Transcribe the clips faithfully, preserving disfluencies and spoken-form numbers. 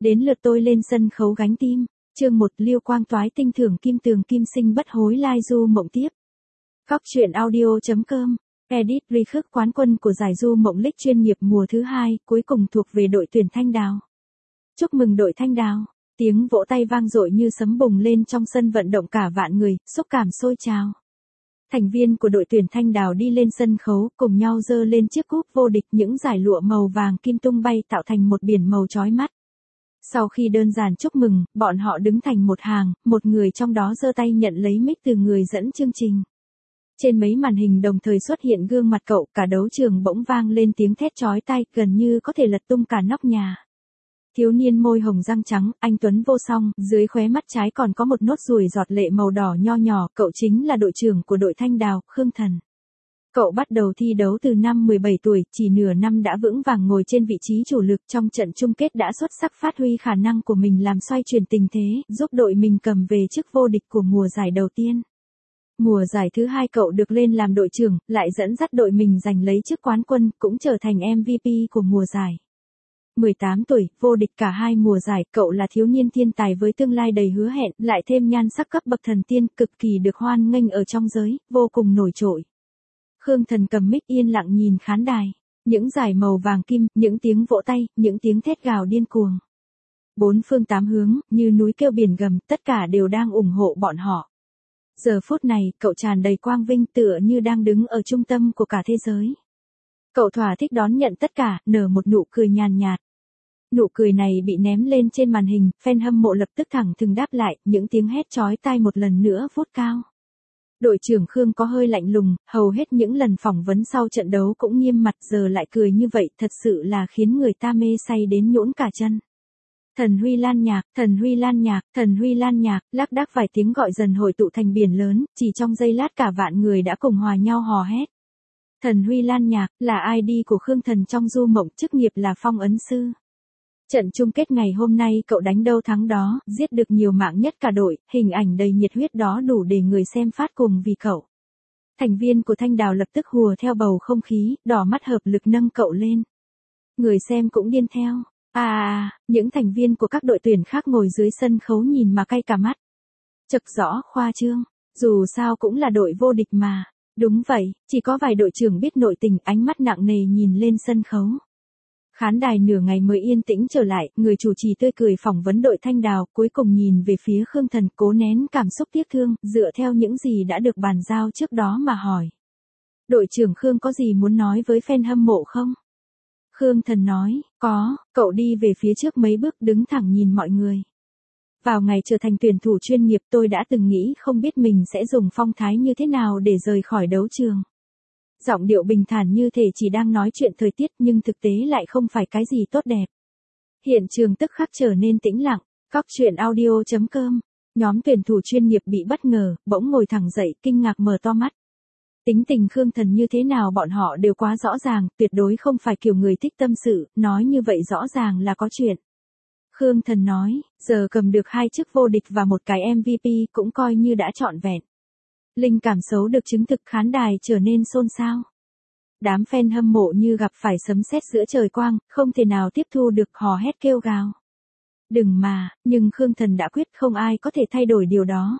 Đến lượt tôi lên sân khấu gánh tim. Chương một, Liêu Quang Toái tinh thưởng kim tường kim sinh bất hối lai du mộng tiếp. Cóc truyện audio chấm com. Edit Recruit quán quân của giải du mộng League chuyên nghiệp mùa thứ hai, cuối cùng thuộc về đội tuyển Thanh Đào. Chúc mừng đội Thanh Đào. Tiếng vỗ tay vang dội như sấm bùng lên trong sân vận động cả vạn người, xúc cảm sôi trào. Thành viên của đội tuyển Thanh Đào đi lên sân khấu, cùng nhau giơ lên chiếc cúp vô địch, những dải lụa màu vàng kim tung bay tạo thành một biển màu chói mắt. Sau khi đơn giản chúc mừng, bọn họ đứng thành một hàng, một người trong đó giơ tay nhận lấy mic từ người dẫn chương trình. Trên mấy màn hình đồng thời xuất hiện gương mặt cậu, cả đấu trường bỗng vang lên tiếng thét chói tai, gần như có thể lật tung cả nóc nhà. Thiếu niên môi hồng răng trắng, anh tuấn vô song, dưới khóe mắt trái còn có một nốt ruồi giọt lệ màu đỏ nho nhỏ, cậu chính là đội trưởng của đội Thanh Đào, Khương Thần. Cậu bắt đầu thi đấu từ năm mười bảy tuổi, chỉ nửa năm đã vững vàng ngồi trên vị trí chủ lực, trong trận chung kết đã xuất sắc phát huy khả năng của mình làm xoay chuyển tình thế, giúp đội mình cầm về chức vô địch của mùa giải đầu tiên. Mùa giải thứ hai cậu được lên làm đội trưởng, lại dẫn dắt đội mình giành lấy chức quán quân, cũng trở thành em vê pê của mùa giải. mười tám tuổi, vô địch cả hai mùa giải, cậu là thiếu niên thiên tài với tương lai đầy hứa hẹn, lại thêm nhan sắc cấp bậc thần tiên, cực kỳ được hoan nghênh ở trong giới, vô cùng nổi trội. Khương Thần cầm mic yên lặng nhìn khán đài, những dải màu vàng kim, những tiếng vỗ tay, những tiếng thét gào điên cuồng. Bốn phương tám hướng, như núi kêu biển gầm, tất cả đều đang ủng hộ bọn họ. Giờ phút này, cậu tràn đầy quang vinh, tựa như đang đứng ở trung tâm của cả thế giới. Cậu thỏa thích đón nhận tất cả, nở một nụ cười nhàn nhạt. Nụ cười này bị ném lên trên màn hình, fan hâm mộ lập tức thẳng thừng đáp lại, những tiếng hét chói tai một lần nữa vút cao. Đội trưởng Khương có hơi lạnh lùng, hầu hết những lần phỏng vấn sau trận đấu cũng nghiêm mặt, giờ lại cười như vậy, thật sự là khiến người ta mê say đến nhũn cả chân. Thần Huy Lan nhạc, thần Huy Lan nhạc, thần Huy Lan nhạc, lác đác vài tiếng gọi dần hội tụ thành biển lớn, chỉ trong giây lát cả vạn người đã cùng hòa nhau hò hét. Thần Huy Lan nhạc, là i đê của Khương Thần trong du mộng, chức nghiệp là phong ấn sư. Trận chung kết ngày hôm nay cậu đánh đâu thắng đó, giết được nhiều mạng nhất cả đội, hình ảnh đầy nhiệt huyết đó đủ để người xem phát cùng vì cậu. Thành viên của Thanh Đào lập tức hùa theo bầu không khí, đỏ mắt hợp lực nâng cậu lên. Người xem cũng điên theo. À, những thành viên của các đội tuyển khác ngồi dưới sân khấu nhìn mà cay cả mắt. Chực rõ khoa trương, dù sao cũng là đội vô địch mà. Đúng vậy, chỉ có vài đội trưởng biết nội tình, ánh mắt nặng nề nhìn lên sân khấu. Khán đài nửa ngày mới yên tĩnh trở lại, người chủ trì tươi cười phỏng vấn đội Thanh Đào, cuối cùng nhìn về phía Khương Thần, cố nén cảm xúc tiếc thương, dựa theo những gì đã được bàn giao trước đó mà hỏi. Đội trưởng Khương có gì muốn nói với fan hâm mộ không? Khương Thần nói, có, cậu đi về phía trước mấy bước đứng thẳng nhìn mọi người. Vào ngày trở thành tuyển thủ chuyên nghiệp tôi đã từng nghĩ không biết mình sẽ dùng phong thái như thế nào để rời khỏi đấu trường. Giọng điệu bình thản như thể chỉ đang nói chuyện thời tiết nhưng thực tế lại không phải cái gì tốt đẹp. Hiện trường tức khắc trở nên tĩnh lặng, cóc truyện audio chấm com. Nhóm tuyển thủ chuyên nghiệp bị bất ngờ, bỗng ngồi thẳng dậy, kinh ngạc mở to mắt. Tính tình Khương Thần như thế nào bọn họ đều quá rõ ràng, tuyệt đối không phải kiểu người thích tâm sự, nói như vậy rõ ràng là có chuyện. Khương Thần nói, giờ cầm được hai chức vô địch và một cái em vê pê cũng coi như đã trọn vẹn. Linh cảm xấu được chứng thực, khán đài trở nên xôn xao. Đám fan hâm mộ như gặp phải sấm sét giữa trời quang, không thể nào tiếp thu được, hò hét kêu gào. Đừng mà, nhưng Khương Thần đã quyết không ai có thể thay đổi điều đó.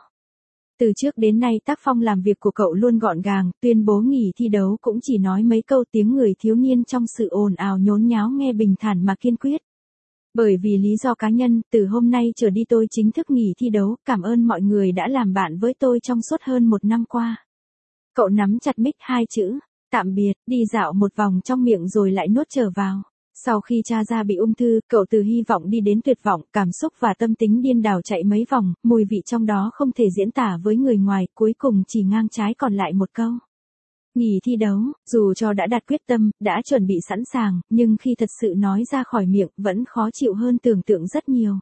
Từ trước đến nay tác phong làm việc của cậu luôn gọn gàng, tuyên bố nghỉ thi đấu cũng chỉ nói mấy câu, tiếng người thiếu niên trong sự ồn ào nhốn nháo nghe bình thản mà kiên quyết. Bởi vì lý do cá nhân, từ hôm nay trở đi tôi chính thức nghỉ thi đấu, cảm ơn mọi người đã làm bạn với tôi trong suốt hơn một năm qua. Cậu nắm chặt mic hai chữ, tạm biệt, đi dạo một vòng trong miệng rồi lại nuốt trở vào. Sau khi cha ra bị ung thư, cậu từ hy vọng đi đến tuyệt vọng, cảm xúc và tâm tính điên đảo chạy mấy vòng, mùi vị trong đó không thể diễn tả với người ngoài, cuối cùng chỉ ngang trái còn lại một câu. Nghỉ thi đấu, dù cho đã đặt quyết tâm, đã chuẩn bị sẵn sàng, nhưng khi thật sự nói ra khỏi miệng, vẫn khó chịu hơn tưởng tượng rất nhiều.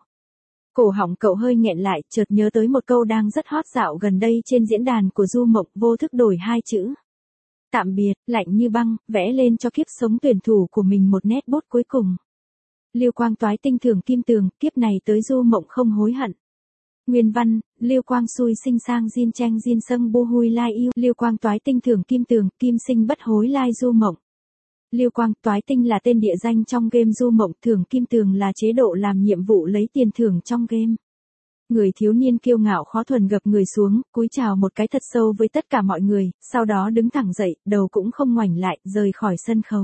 Cổ họng cậu hơi nghẹn lại, chợt nhớ tới một câu đang rất hot dạo gần đây trên diễn đàn của du mộng, vô thức đổi hai chữ. Tạm biệt, lạnh như băng, vẽ lên cho kiếp sống tuyển thủ của mình một nét bút cuối cùng. Liêu Quang Toái tinh thưởng kim tường, kiếp này tới du mộng không hối hận. Nguyên văn, Liêu Quang xui sinh sang Jin Cheng Jin Sâng Bu Hui Lai Yêu, Liêu Quang Toái tinh thưởng kim tường, kim sinh bất hối lai du mộng. Lưu Quang Toái Tinh là tên địa danh trong game Du Mộng, thưởng kim tường là chế độ làm nhiệm vụ lấy tiền thưởng trong game. Người thiếu niên kiêu ngạo khó thuần gập người xuống, cúi chào một cái thật sâu với tất cả mọi người, sau đó đứng thẳng dậy, đầu cũng không ngoảnh lại, rời khỏi sân khấu.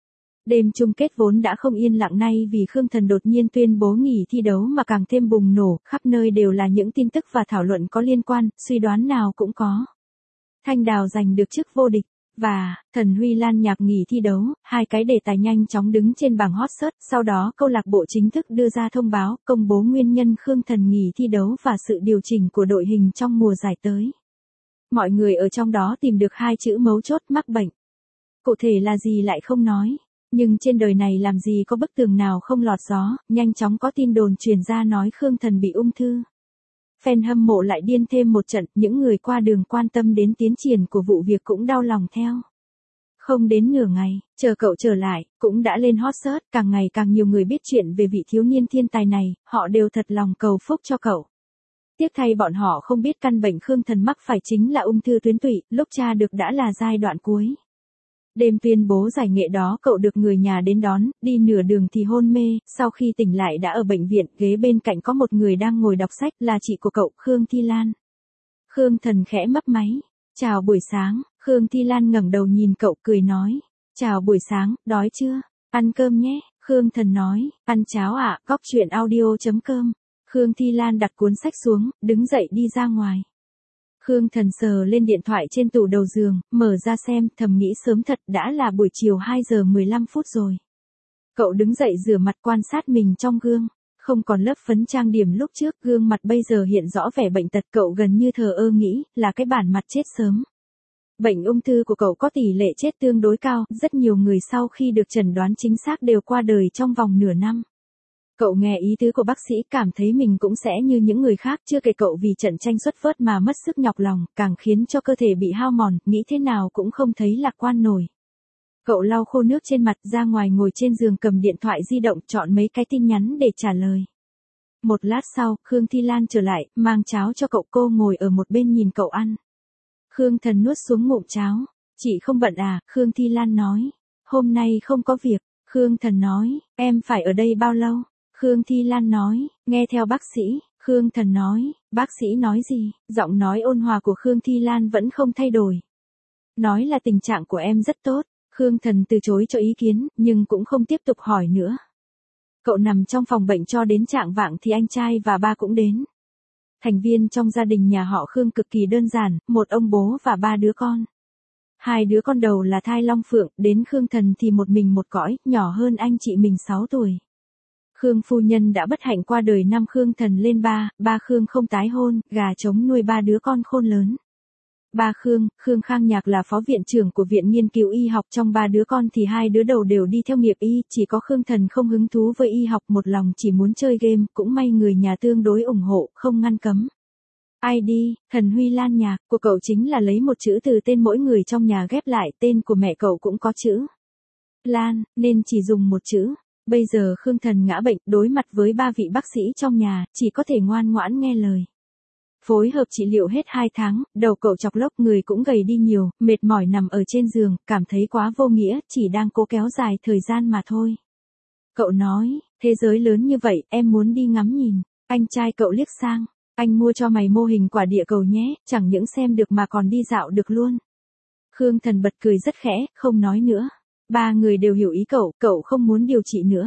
Đêm chung kết vốn đã không yên lặng nay vì Khương Thần đột nhiên tuyên bố nghỉ thi đấu mà càng thêm bùng nổ, khắp nơi đều là những tin tức và thảo luận có liên quan, suy đoán nào cũng có. Thanh Đào giành được chức vô địch, và Thần Huy Lan Nhạc nghỉ thi đấu, hai cái đề tài nhanh chóng đứng trên bảng hot search, sau đó câu lạc bộ chính thức đưa ra thông báo, công bố nguyên nhân Khương Thần nghỉ thi đấu và sự điều chỉnh của đội hình trong mùa giải tới. Mọi người ở trong đó tìm được hai chữ mấu chốt: mắc bệnh. Cụ thể là gì lại không nói. Nhưng trên đời này làm gì có bức tường nào không lọt gió, nhanh chóng có tin đồn truyền ra nói Khương Thần bị ung thư. Fan hâm mộ lại điên thêm một trận, những người qua đường quan tâm đến tiến triển của vụ việc cũng đau lòng theo. Không đến nửa ngày, chờ cậu trở lại, cũng đã lên hot search, càng ngày càng nhiều người biết chuyện về vị thiếu niên thiên tài này, họ đều thật lòng cầu phúc cho cậu. Tiếc thay bọn họ không biết căn bệnh Khương Thần mắc phải chính là ung thư tuyến tụy, lúc tra được đã là giai đoạn cuối. Đêm tuyên bố giải nghệ đó cậu được người nhà đến đón, đi nửa đường thì hôn mê, sau khi tỉnh lại đã ở bệnh viện, ghế bên cạnh có một người đang ngồi đọc sách, là chị của cậu, Khương Thi Lan. Khương Thần khẽ mấp máy. Chào buổi sáng, Khương Thi Lan ngẩng đầu nhìn cậu cười nói. Chào buổi sáng, đói chưa? Ăn cơm nhé, Khương Thần nói. Ăn cháo ạ, à, cóc truyện audio chấm com. Khương Thi Lan đặt cuốn sách xuống, đứng dậy đi ra ngoài. Khương Thần sờ lên điện thoại trên tủ đầu giường, mở ra xem, thầm nghĩ sớm thật đã là buổi chiều hai giờ mười lăm phút rồi. Cậu đứng dậy rửa mặt quan sát mình trong gương, không còn lớp phấn trang điểm lúc trước, gương mặt bây giờ hiện rõ vẻ bệnh tật, cậu gần như thờ ơ nghĩ là cái bản mặt chết sớm. Bệnh ung thư của cậu có tỷ lệ chết tương đối cao, rất nhiều người sau khi được chẩn đoán chính xác đều qua đời trong vòng nửa năm. Cậu nghe ý tứ của bác sĩ cảm thấy mình cũng sẽ như những người khác, chưa kể cậu vì trận tranh xuất vớt mà mất sức nhọc lòng, càng khiến cho cơ thể bị hao mòn, nghĩ thế nào cũng không thấy lạc quan nổi. Cậu lau khô nước trên mặt, ra ngoài ngồi trên giường cầm điện thoại di động, chọn mấy cái tin nhắn để trả lời. Một lát sau, Khương Thi Lan trở lại, mang cháo cho cậu, cô ngồi ở một bên nhìn cậu ăn. Khương Thần nuốt xuống ngụm cháo. Chị không bận à, Khương Thi Lan nói. Hôm nay không có việc, Khương Thần nói, em phải ở đây bao lâu? Khương Thi Lan nói, nghe theo bác sĩ. Khương Thần nói, bác sĩ nói gì? Giọng nói ôn hòa của Khương Thi Lan vẫn không thay đổi. Nói là tình trạng của em rất tốt. Khương Thần từ chối cho ý kiến, nhưng cũng không tiếp tục hỏi nữa. Cậu nằm trong phòng bệnh cho đến chạng vạng thì anh trai và ba cũng đến. Thành viên trong gia đình nhà họ Khương cực kỳ đơn giản, một ông bố và ba đứa con. Hai đứa con đầu là thai long phượng, đến Khương Thần thì một mình một cõi, nhỏ hơn anh chị mình sáu tuổi. Khương phu nhân đã bất hạnh qua đời năm Khương Thần lên ba, ba Khương không tái hôn, gà trống nuôi ba đứa con khôn lớn. Ba Khương, Khương Khang Nhạc là phó viện trưởng của Viện Nghiên cứu Y học, trong ba đứa con thì hai đứa đầu đều đi theo nghiệp y, chỉ có Khương Thần không hứng thú với y học, một lòng chỉ muốn chơi game, cũng may người nhà tương đối ủng hộ, không ngăn cấm. i đê, Thần Huy Lan Nhạc, của cậu chính là lấy một chữ từ tên mỗi người trong nhà ghép lại, tên của mẹ cậu cũng có chữ Lan, nên chỉ dùng một chữ. Bây giờ Khương Thần ngã bệnh, đối mặt với ba vị bác sĩ trong nhà, chỉ có thể ngoan ngoãn nghe lời. Phối hợp trị liệu hết hai tháng, đầu cậu chọc lốc, người cũng gầy đi nhiều, mệt mỏi nằm ở trên giường, cảm thấy quá vô nghĩa, chỉ đang cố kéo dài thời gian mà thôi. Cậu nói, thế giới lớn như vậy, em muốn đi ngắm nhìn. Anh trai cậu liếc sang, anh mua cho mày mô hình quả địa cầu nhé, chẳng những xem được mà còn đi dạo được luôn. Khương Thần bật cười rất khẽ, không nói nữa. Ba người đều hiểu ý cậu, cậu không muốn điều trị nữa.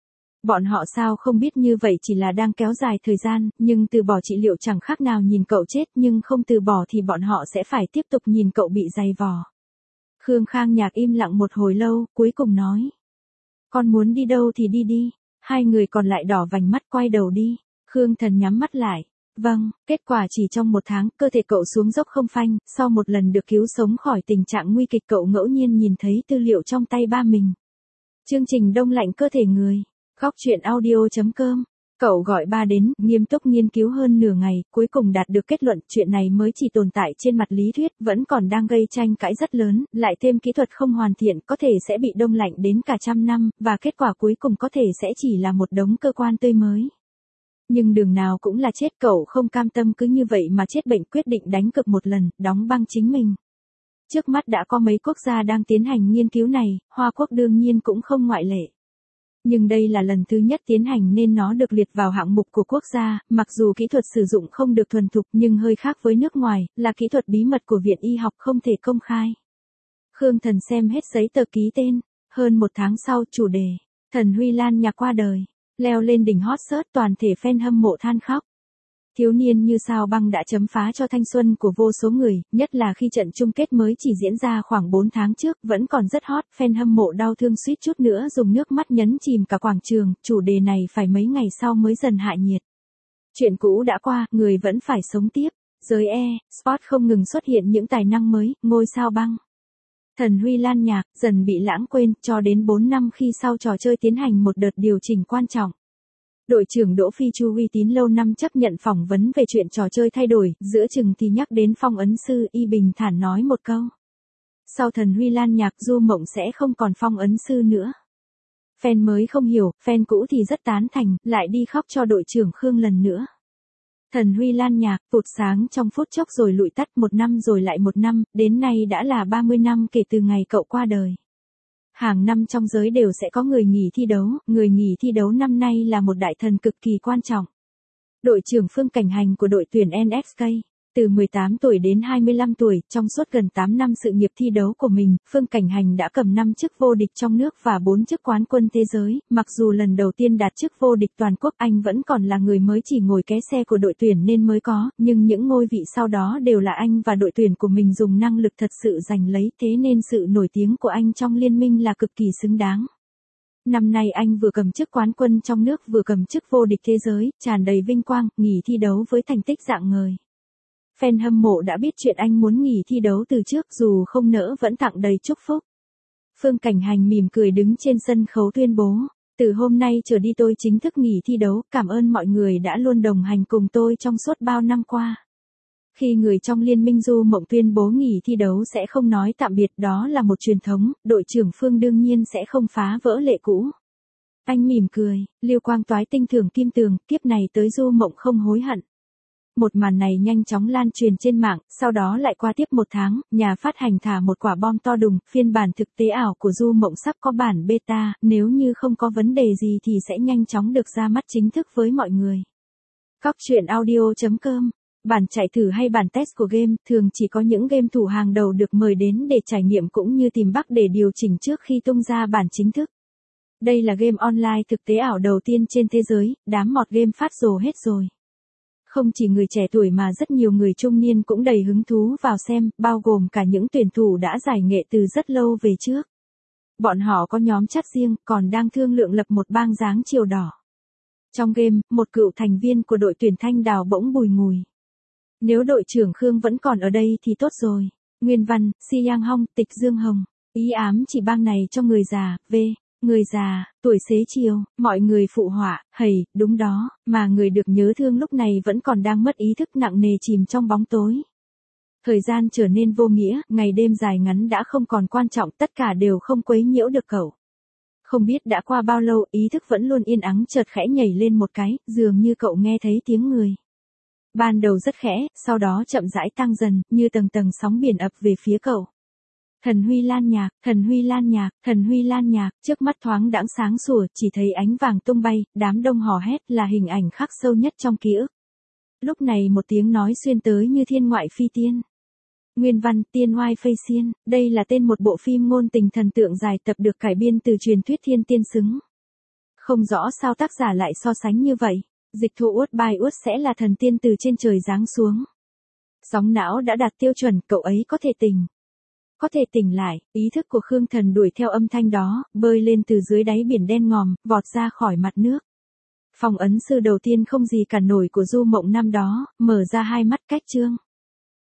Bọn họ sao không biết như vậy chỉ là đang kéo dài thời gian, nhưng từ bỏ trị liệu chẳng khác nào nhìn cậu chết, nhưng không từ bỏ thì bọn họ sẽ phải tiếp tục nhìn cậu bị dày vò. Khương Khang Nhạc im lặng một hồi lâu, cuối cùng nói. Con muốn đi đâu thì đi đi. Hai người còn lại đỏ vành mắt quay đầu đi. Khương Thần nhắm mắt lại. Vâng, kết quả chỉ trong một tháng, cơ thể cậu xuống dốc không phanh, sau một lần được cứu sống khỏi tình trạng nguy kịch cậu ngẫu nhiên nhìn thấy tư liệu trong tay ba mình. Chương trình đông lạnh cơ thể người. Góc truyện audio chấm com. Cậu gọi ba đến, nghiêm túc nghiên cứu hơn nửa ngày, cuối cùng đạt được kết luận chuyện này mới chỉ tồn tại trên mặt lý thuyết, vẫn còn đang gây tranh cãi rất lớn, lại thêm kỹ thuật không hoàn thiện, có thể sẽ bị đông lạnh đến cả trăm năm, và kết quả cuối cùng có thể sẽ chỉ là một đống cơ quan tươi mới. Nhưng đường nào cũng là chết, cậu không cam tâm cứ như vậy mà chết bệnh, quyết định đánh cược một lần, đóng băng chính mình. Trước mắt đã có mấy quốc gia đang tiến hành nghiên cứu này, Hoa Quốc đương nhiên cũng không ngoại lệ. Nhưng đây là lần thứ nhất tiến hành nên nó được liệt vào hạng mục của quốc gia, mặc dù kỹ thuật sử dụng không được thuần thục nhưng hơi khác với nước ngoài, là kỹ thuật bí mật của Viện Y học không thể công khai. Khương Thần xem hết giấy tờ ký tên, hơn một tháng sau chủ đề, Thần Huy Lan Nhạc qua đời, leo lên đỉnh hot search, toàn thể fan hâm mộ than khóc. Thiếu niên như sao băng đã chấm phá cho thanh xuân của vô số người, nhất là khi trận chung kết mới chỉ diễn ra khoảng bốn tháng trước, vẫn còn rất hot, fan hâm mộ đau thương suýt chút nữa dùng nước mắt nhấn chìm cả quảng trường, chủ đề này phải mấy ngày sau mới dần hạ nhiệt. Chuyện cũ đã qua, người vẫn phải sống tiếp, giới e-sport không ngừng xuất hiện những tài năng mới, ngôi sao băng. Thần Huy Lan Nhạc, dần bị lãng quên, cho đến bốn năm khi sau trò chơi tiến hành một đợt điều chỉnh quan trọng. Đội trưởng Đỗ Phi Chu uy tín lâu năm chấp nhận phỏng vấn về chuyện trò chơi thay đổi, giữa chừng thì nhắc đến phong ấn sư, y bình thản nói một câu. Sau Thần Huy Lan Nhạc, Du Mộng sẽ không còn phong ấn sư nữa. Fan mới không hiểu, fan cũ thì rất tán thành, lại đi khóc cho đội trưởng Khương lần nữa. Thần Huy Lan Nhạc, tụt sáng trong phút chốc rồi lụi tắt, một năm rồi lại một năm, đến nay đã là ba mươi năm kể từ ngày cậu qua đời. Hàng năm trong giới đều sẽ có người nghỉ thi đấu, người nghỉ thi đấu năm nay là một đại thần cực kỳ quan trọng. Đội trưởng Phương Cảnh Hành của đội tuyển en ích ca, từ mười tám tuổi đến hai mươi lăm tuổi, trong suốt gần tám năm sự nghiệp thi đấu của mình, Phương Cảnh Hành đã cầm năm chức vô địch trong nước và bốn chức quán quân thế giới, mặc dù lần đầu tiên đạt chức vô địch toàn quốc anh vẫn còn là người mới chỉ ngồi ké xe của đội tuyển nên mới có, nhưng những ngôi vị sau đó đều là anh và đội tuyển của mình dùng năng lực thật sự giành lấy, thế nên sự nổi tiếng của anh trong liên minh là cực kỳ xứng đáng. Năm nay anh vừa cầm chức quán quân trong nước vừa cầm chức vô địch thế giới, tràn đầy vinh quang, nghỉ thi đấu với thành tích rạng ngời. Fan hâm mộ đã biết chuyện anh muốn nghỉ thi đấu từ trước, dù không nỡ vẫn tặng đầy chúc phúc. Phương Cảnh Hành mỉm cười đứng trên sân khấu tuyên bố, từ hôm nay trở đi tôi chính thức nghỉ thi đấu, cảm ơn mọi người đã luôn đồng hành cùng tôi trong suốt bao năm qua. Khi người trong liên minh Du Mộng tuyên bố nghỉ thi đấu sẽ không nói tạm biệt, đó là một truyền thống, đội trưởng Phương đương nhiên sẽ không phá vỡ lệ cũ. Anh mỉm cười, Lưu Quang Toái tinh thưởng kim tường, kiếp này tới Du Mộng không hối hận. Một màn này nhanh chóng lan truyền trên mạng, sau đó lại qua tiếp một tháng, nhà phát hành thả một quả bom to đùng, phiên bản thực tế ảo của Du Mộng sắp có bản beta, nếu như không có vấn đề gì thì sẽ nhanh chóng được ra mắt chính thức với mọi người. Cóc truyện audio chấm com. Bản chạy thử hay bản test của game, thường chỉ có những game thủ hàng đầu được mời đến để trải nghiệm cũng như tìm bug để điều chỉnh trước khi tung ra bản chính thức. Đây là game online thực tế ảo đầu tiên trên thế giới, đám mọt game phát rồ hết rồi. Không chỉ người trẻ tuổi mà rất nhiều người trung niên cũng đầy hứng thú vào xem, bao gồm cả những tuyển thủ đã giải nghệ từ rất lâu về trước. Bọn họ có nhóm chat riêng, còn đang thương lượng lập một bang dáng chiều đỏ. Trong game, một cựu thành viên của đội tuyển Thanh Đào bỗng bùi ngùi. Nếu đội trưởng Khương vẫn còn ở đây thì tốt rồi. Nguyên văn, Si Yang Hong, Tịch Dương Hồng. Ý ám chỉ bang này cho người già, v. Người già, tuổi xế chiều, mọi người phụ họa, hầy, đúng đó, mà người được nhớ thương lúc này vẫn còn đang mất ý thức nặng nề chìm trong bóng tối. Thời gian trở nên vô nghĩa, ngày đêm dài ngắn đã không còn quan trọng, tất cả đều không quấy nhiễu được cậu. Không biết đã qua bao lâu, ý thức vẫn luôn yên ắng chợt khẽ nhảy lên một cái, dường như cậu nghe thấy tiếng người. Ban đầu rất khẽ, sau đó chậm rãi tăng dần, như tầng tầng sóng biển ập về phía cậu. Thần Huy Lan Nhạc, Thần Huy Lan Nhạc, Thần Huy Lan Nhạc, trước mắt thoáng đãng sáng sủa, chỉ thấy ánh vàng tung bay, đám đông hò hét là hình ảnh khắc sâu nhất trong ký ức. Lúc này một tiếng nói xuyên tới như thiên ngoại phi tiên. Nguyên văn, Tiên Oai Phây Xiên, đây là tên một bộ phim ngôn tình thần tượng dài tập được cải biên từ truyền thuyết Thiên Tiên Xứng. Không rõ sao tác giả lại so sánh như vậy, dịch thụ Uất Bai Uất sẽ là thần tiên từ trên trời giáng xuống. Sóng não đã đạt tiêu chuẩn, cậu ấy có thể tỉnh. Có thể tỉnh lại, ý thức của Khương Thần đuổi theo âm thanh đó, bơi lên từ dưới đáy biển đen ngòm, vọt ra khỏi mặt nước. Phong ấn sư đầu tiên không gì cản nổi của Du Mộng năm đó, mở ra hai mắt cách trương.